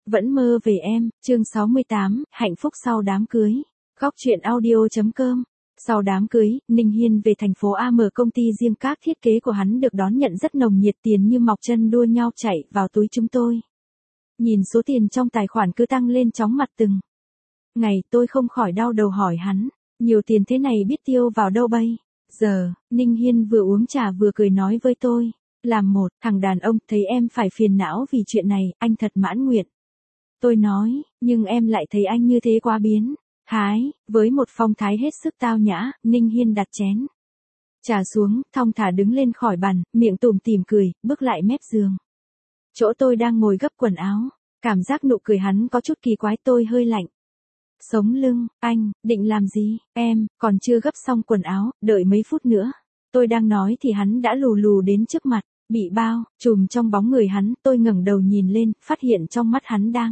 Vẫn mơ về em, chương 68, hạnh phúc sau đám cưới. Góc truyện audio.com. Sau đám cưới, Ninh Hiên về thành phố A mở công ty riêng, các thiết kế của hắn được đón nhận rất nồng nhiệt, tiền như mọc chân đua nhau chạy vào túi chúng tôi. Nhìn số tiền trong tài khoản cứ tăng lên chóng mặt từng ngày, tôi không khỏi đau đầu hỏi hắn, nhiều tiền thế này biết tiêu vào đâu bây giờ. Ninh Hiên vừa uống trà vừa cười nói với tôi, làm một thằng đàn ông thấy em phải phiền não vì chuyện này, anh thật mãn nguyện. Tôi nói, nhưng em lại thấy anh như thế quá biến thái. Với một phong thái hết sức tao nhã, Ninh Hiên đặt chén trà xuống, thong thả đứng lên khỏi bàn, miệng tủm tỉm cười, bước lại mép giường. Chỗ tôi đang ngồi gấp quần áo, cảm giác nụ cười hắn có chút kỳ quái, tôi hơi lạnh sống lưng. Anh định làm gì? Em còn chưa gấp xong quần áo, đợi mấy phút nữa. Tôi đang nói thì hắn đã lù lù đến trước mặt, bị bao trùm trong bóng người hắn. Tôi ngẩng đầu nhìn lên, phát hiện trong mắt hắn đang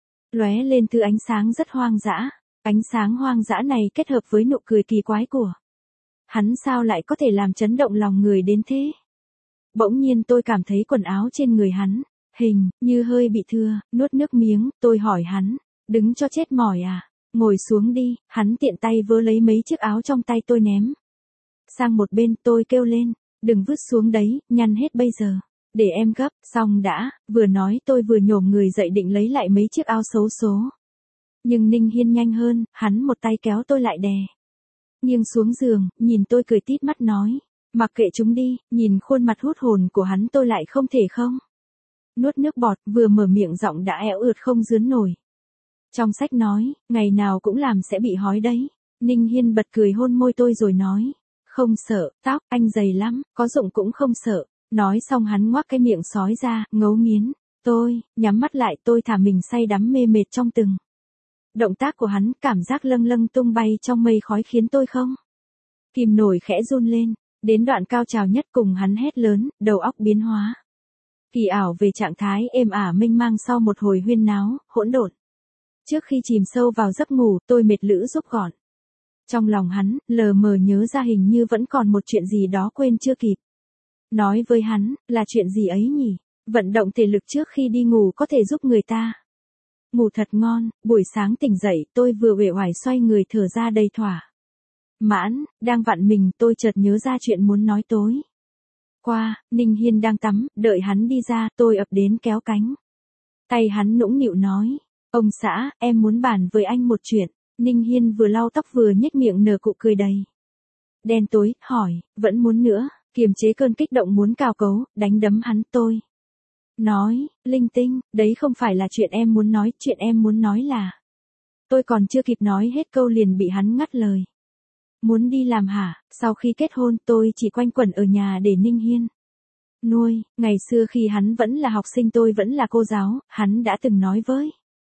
lóe lên thứ ánh sáng rất hoang dã. Ánh sáng hoang dã này kết hợp với nụ cười kỳ quái của hắn, sao lại có thể làm chấn động lòng người đến thế? Bỗng nhiên tôi cảm thấy quần áo trên người hắn hình như hơi bị thưa, nuốt nước miếng. Tôi hỏi hắn, đứng cho chết mỏi à? Ngồi xuống đi. Hắn tiện tay vớ lấy mấy chiếc áo trong tay tôi ném sang một bên. Tôi kêu lên, đừng vứt xuống đấy, nhăn hết bây giờ. Để em gấp xong đã. Vừa nói tôi vừa nhổm người dậy định lấy lại mấy chiếc áo xấu số. Nhưng Ninh Hiên nhanh hơn, hắn một tay kéo tôi lại đè nghiêng xuống giường, nhìn tôi cười tít mắt nói, mặc kệ chúng đi. Nhìn khuôn mặt hút hồn của hắn tôi lại không thể không nuốt nước bọt, vừa mở miệng giọng đã éo ượt không dướn nổi. Trong sách nói, ngày nào cũng làm sẽ bị hói đấy. Ninh Hiên bật cười hôn môi tôi rồi nói, không sợ, tóc anh dày lắm, có rụng cũng không sợ. Nói xong hắn ngoác cái miệng sói ra, ngấu nghiến. Tôi nhắm mắt lại, tôi thả mình say đắm mê mệt trong từng động tác của hắn. Cảm giác lâng lâng tung bay trong mây khói khiến tôi không kìm nổi khẽ run lên. Đến đoạn cao trào nhất cùng hắn hét lớn, đầu óc biến hóa kỳ ảo về trạng thái êm ả mênh mang sau một hồi huyên náo hỗn độn. Trước khi chìm sâu vào giấc ngủ, tôi mệt lử rút gọn trong lòng hắn, lờ mờ nhớ ra hình như vẫn còn một chuyện gì đó quên chưa kịp nói với hắn. Là chuyện gì ấy nhỉ? Vận động thể lực trước khi đi ngủ có thể giúp người ta ngủ thật ngon. Buổi sáng tỉnh dậy, tôi vừa uể oải xoay người thở ra đầy thỏa mãn. Đang vặn mình, tôi chợt nhớ ra chuyện muốn nói tối qua. Ninh Hiên đang tắm, đợi hắn đi ra, tôi ập đến kéo cánh tay hắn nũng nịu nói, ông xã, em muốn bàn với anh một chuyện. Ninh Hiên vừa lau tóc vừa nhếch miệng nở nụ cười đầy đen tối, hỏi, vẫn muốn nữa? Kiềm chế cơn kích động muốn cào cấu, đánh đấm hắn. Tôi nói, linh tinh, đấy không phải là chuyện em muốn nói, chuyện em muốn nói là... Tôi còn chưa kịp nói hết câu liền bị hắn ngắt lời. Muốn đi làm hả? Sau khi kết hôn, tôi chỉ quanh quẩn ở nhà để Ninh Hiên nuôi. Ngày xưa khi hắn vẫn là học sinh tôi vẫn là cô giáo, hắn đã từng nói với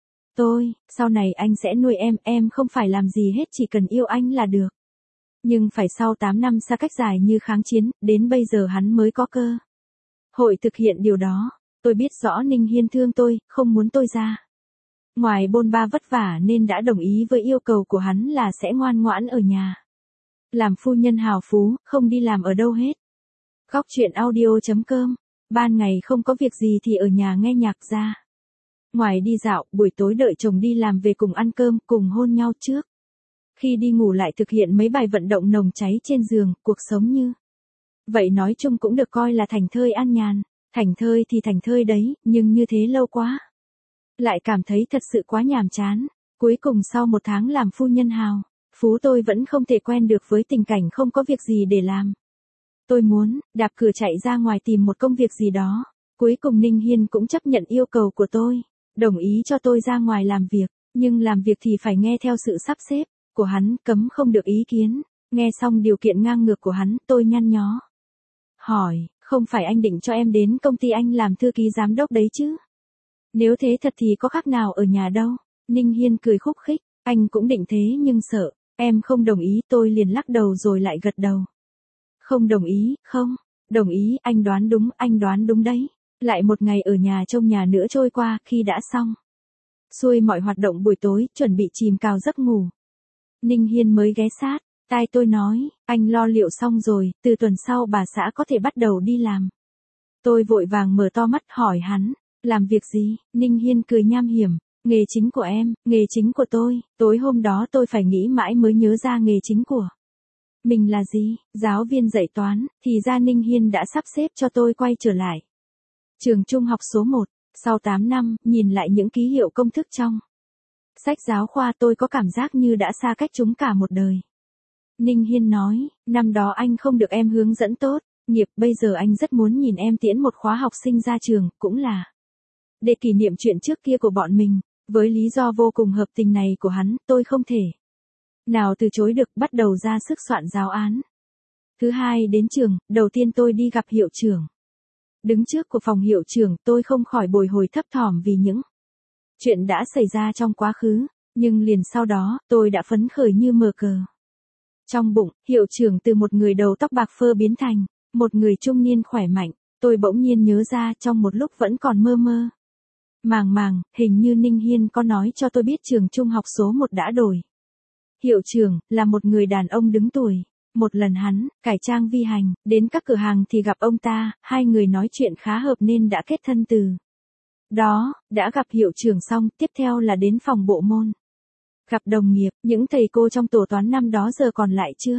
tôi, sau này anh sẽ nuôi em không phải làm gì hết, chỉ cần yêu anh là được. Nhưng phải sau 8 năm xa cách dài như kháng chiến, đến bây giờ hắn mới có cơ hội thực hiện điều đó. Tôi biết rõ Ninh Hiên thương tôi, không muốn tôi ra ngoài bôn ba vất vả nên đã đồng ý với yêu cầu của hắn là sẽ ngoan ngoãn ở nhà làm phu nhân hào phú, không đi làm ở đâu hết. Góc truyện audio.com. Ban ngày không có việc gì thì ở nhà nghe nhạc, ra ngoài đi dạo, buổi tối đợi chồng đi làm về cùng ăn cơm, cùng hôn nhau trước khi đi ngủ lại thực hiện mấy bài vận động nồng cháy trên giường. Cuộc sống như vậy nói chung cũng được coi là thành thơi an nhàn. Thành thơi thì thành thơi đấy, nhưng như thế lâu quá lại cảm thấy thật sự quá nhàm chán. Cuối cùng sau 1 tháng làm phu nhân hào phú tôi vẫn không thể quen được với tình cảnh không có việc gì để làm. Tôi muốn đạp cửa chạy ra ngoài tìm một công việc gì đó. Cuối cùng Ninh Hiên cũng chấp nhận yêu cầu của tôi, đồng ý cho tôi ra ngoài làm việc, nhưng làm việc thì phải nghe theo sự sắp xếp của hắn, cấm không được ý kiến. Nghe xong điều kiện ngang ngược của hắn, tôi nhăn nhó hỏi, không phải anh định cho em đến công ty anh làm thư ký giám đốc đấy chứ? Nếu thế thật thì có khác nào ở nhà đâu. Ninh Hiên cười khúc khích, anh cũng định thế nhưng sợ em không đồng ý. Tôi liền lắc đầu rồi lại gật đầu. Không đồng ý, không đồng ý, anh đoán đúng đấy. Lại một ngày ở nhà trông nhà nữa trôi qua. Khi đã xong xuôi mọi hoạt động buổi tối, chuẩn bị chìm cào giấc ngủ, Ninh Hiên mới ghé sát tai tôi nói, anh lo liệu xong rồi, từ tuần sau bà xã có thể bắt đầu đi làm. Tôi vội vàng mở to mắt hỏi hắn, Làm việc gì? Ninh Hiên cười nham hiểm. Nghề chính của em, nghề chính của tôi, tối hôm đó tôi phải nghĩ mãi mới nhớ ra nghề chính của mình là gì, giáo viên dạy toán, thì ra Ninh Hiên đã sắp xếp cho tôi quay trở lại. Trường trung học số 1, sau 8 năm, nhìn lại những ký hiệu công thức trong sách giáo khoa tôi có cảm giác như đã xa cách chúng cả một đời. Ninh Hiên nói, năm đó anh không được em hướng dẫn tốt, nghiệp bây giờ anh rất muốn nhìn em tiễn một khóa học sinh ra trường, cũng là để kỷ niệm chuyện trước kia của bọn mình. Với lý do vô cùng hợp tình này của hắn, tôi không thể nào từ chối được, bắt đầu ra sức soạn giáo án. Thứ hai đến trường, đầu tiên tôi đi gặp hiệu trưởng. Đứng trước của phòng hiệu trưởng, tôi không khỏi bồi hồi thấp thỏm vì những chuyện đã xảy ra trong quá khứ, nhưng liền sau đó, tôi đã phấn khởi như mờ cờ. Trong bụng, hiệu trưởng từ một người đầu tóc bạc phơ biến thành một người trung niên khỏe mạnh, tôi bỗng nhiên nhớ ra trong một lúc vẫn còn mơ mơ màng, hình như Ninh Hiên có nói cho tôi biết trường trung học số 1 đã đổi. Hiệu trưởng, là một người đàn ông đứng tuổi. Một lần hắn, cải trang vi hành, đến các cửa hàng thì gặp ông ta, hai người nói chuyện khá hợp nên đã kết thân từ đó, đã gặp hiệu trưởng xong, tiếp theo là đến phòng bộ môn. Gặp đồng nghiệp, những thầy cô trong tổ toán năm đó giờ còn lại chưa?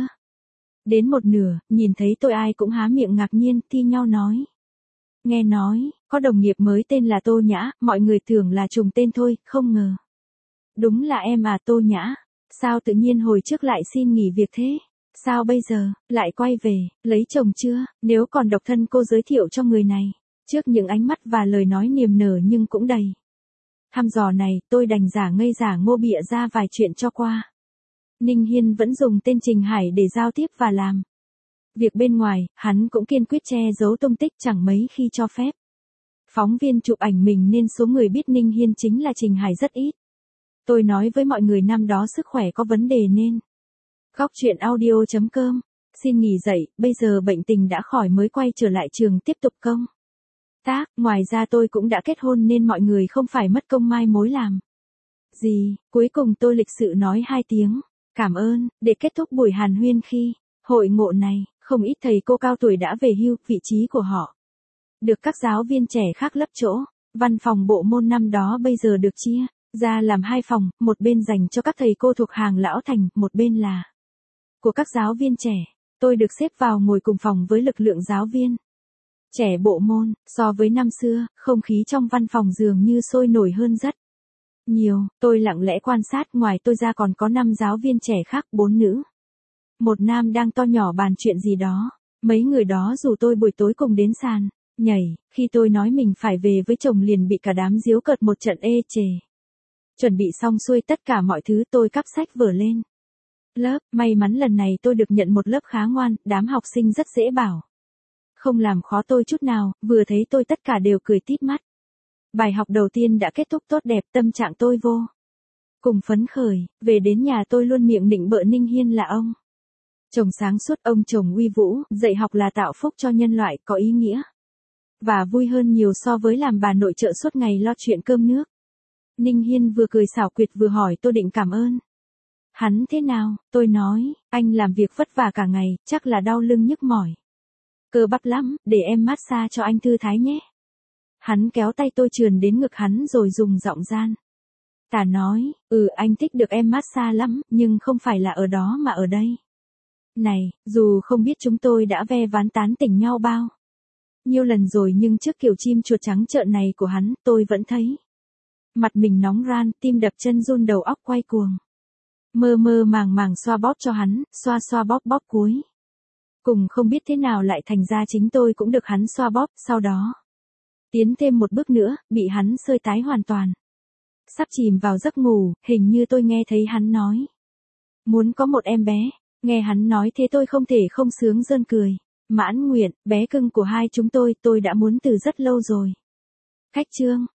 Đến một nửa, nhìn thấy tôi ai cũng há miệng ngạc nhiên, thi nhau nói. Nghe nói, có đồng nghiệp mới tên là Tô Nhã, mọi người tưởng là trùng tên thôi, không ngờ. Đúng là em à Tô Nhã, sao tự nhiên hồi trước lại xin nghỉ việc thế? Sao bây giờ, lại quay về, lấy chồng chưa? Nếu còn độc thân cô giới thiệu cho người này. Trước những ánh mắt và lời nói niềm nở nhưng cũng đầy thăm dò này, tôi đành giả ngây giả ngô bịa ra vài chuyện cho qua. Ninh Hiên vẫn dùng tên Trình Hải để giao tiếp và làm việc bên ngoài, hắn cũng kiên quyết che giấu tung tích, chẳng mấy khi cho phép phóng viên chụp ảnh mình nên số người biết Ninh Hiên chính là Trình Hải rất ít. Tôi nói với mọi người năm đó sức khỏe có vấn đề nên Góc truyện audio.com xin nghỉ dạy, bây giờ bệnh tình đã khỏi mới quay trở lại trường tiếp tục công tác. Ngoài ra tôi cũng đã kết hôn nên mọi người không phải mất công mai mối làm gì. Cuối cùng tôi lịch sự nói 2 tiếng cảm ơn, để kết thúc buổi hàn huyên. Khi hội ngộ này, không ít thầy cô cao tuổi đã về hưu, vị trí của họ được các giáo viên trẻ khác lấp chỗ. Văn phòng bộ môn năm đó bây giờ được chia ra làm 2 phòng, một bên dành cho các thầy cô thuộc hàng lão thành, một bên là của các giáo viên trẻ. Tôi được xếp vào ngồi cùng phòng với lực lượng giáo viên trẻ bộ môn. So với năm xưa, không khí trong văn phòng dường như sôi nổi hơn rất nhiều. Tôi lặng lẽ quan sát, ngoài tôi ra còn có 5 giáo viên trẻ khác, 4 nữ. Một nam đang to nhỏ bàn chuyện gì đó. Mấy người đó rủ tôi buổi tối cùng đến sàn nhảy, khi tôi nói mình phải về với chồng liền bị cả đám giễu cợt một trận ê chề. Chuẩn bị xong xuôi tất cả mọi thứ, tôi cắp sách vở lên lớp. May mắn lần này tôi được nhận một lớp khá ngoan, đám học sinh rất dễ bảo. Không làm khó tôi chút nào, vừa thấy tôi tất cả đều cười tít mắt. Bài học đầu tiên đã kết thúc tốt đẹp, tâm trạng tôi vô cùng phấn khởi. Về đến nhà tôi luôn miệng nịnh bợ Ninh Hiên là ông chồng sáng suốt, ông chồng uy vũ. Dạy học là tạo phúc cho nhân loại, có ý nghĩa và vui hơn nhiều so với làm bà nội trợ suốt ngày lo chuyện cơm nước. Ninh Hiên vừa cười xảo quyệt vừa hỏi tôi định cảm ơn hắn thế nào. Tôi nói, anh làm việc vất vả cả ngày, chắc là đau lưng nhức mỏi cơ bắp lắm, để em massage cho anh thư thái nhé. Hắn kéo tay tôi trườn đến ngực hắn rồi dùng giọng gian tà nói, anh thích được em massage lắm, nhưng không phải là ở đó mà ở đây. Này, dù không biết chúng tôi đã ve ván tán tỉnh nhau bao nhiêu lần rồi nhưng trước kiểu chim chuột trắng trợn này của hắn, tôi vẫn thấy mặt mình nóng ran, tim đập chân run, đầu óc quay cuồng. Mơ mơ màng xoa bóp cho hắn, xoa bóp cuối cùng không biết thế nào lại thành ra chính tôi cũng được hắn xoa bóp. Sau đó tiến thêm một bước nữa, bị hắn sơi tái hoàn toàn. Sắp chìm vào giấc ngủ, hình như tôi nghe thấy hắn nói muốn có một em bé. Nghe hắn nói thế tôi không thể không sướng rơn cười. Mãn nguyện, bé cưng của hai chúng tôi đã muốn từ rất lâu rồi. Khách chương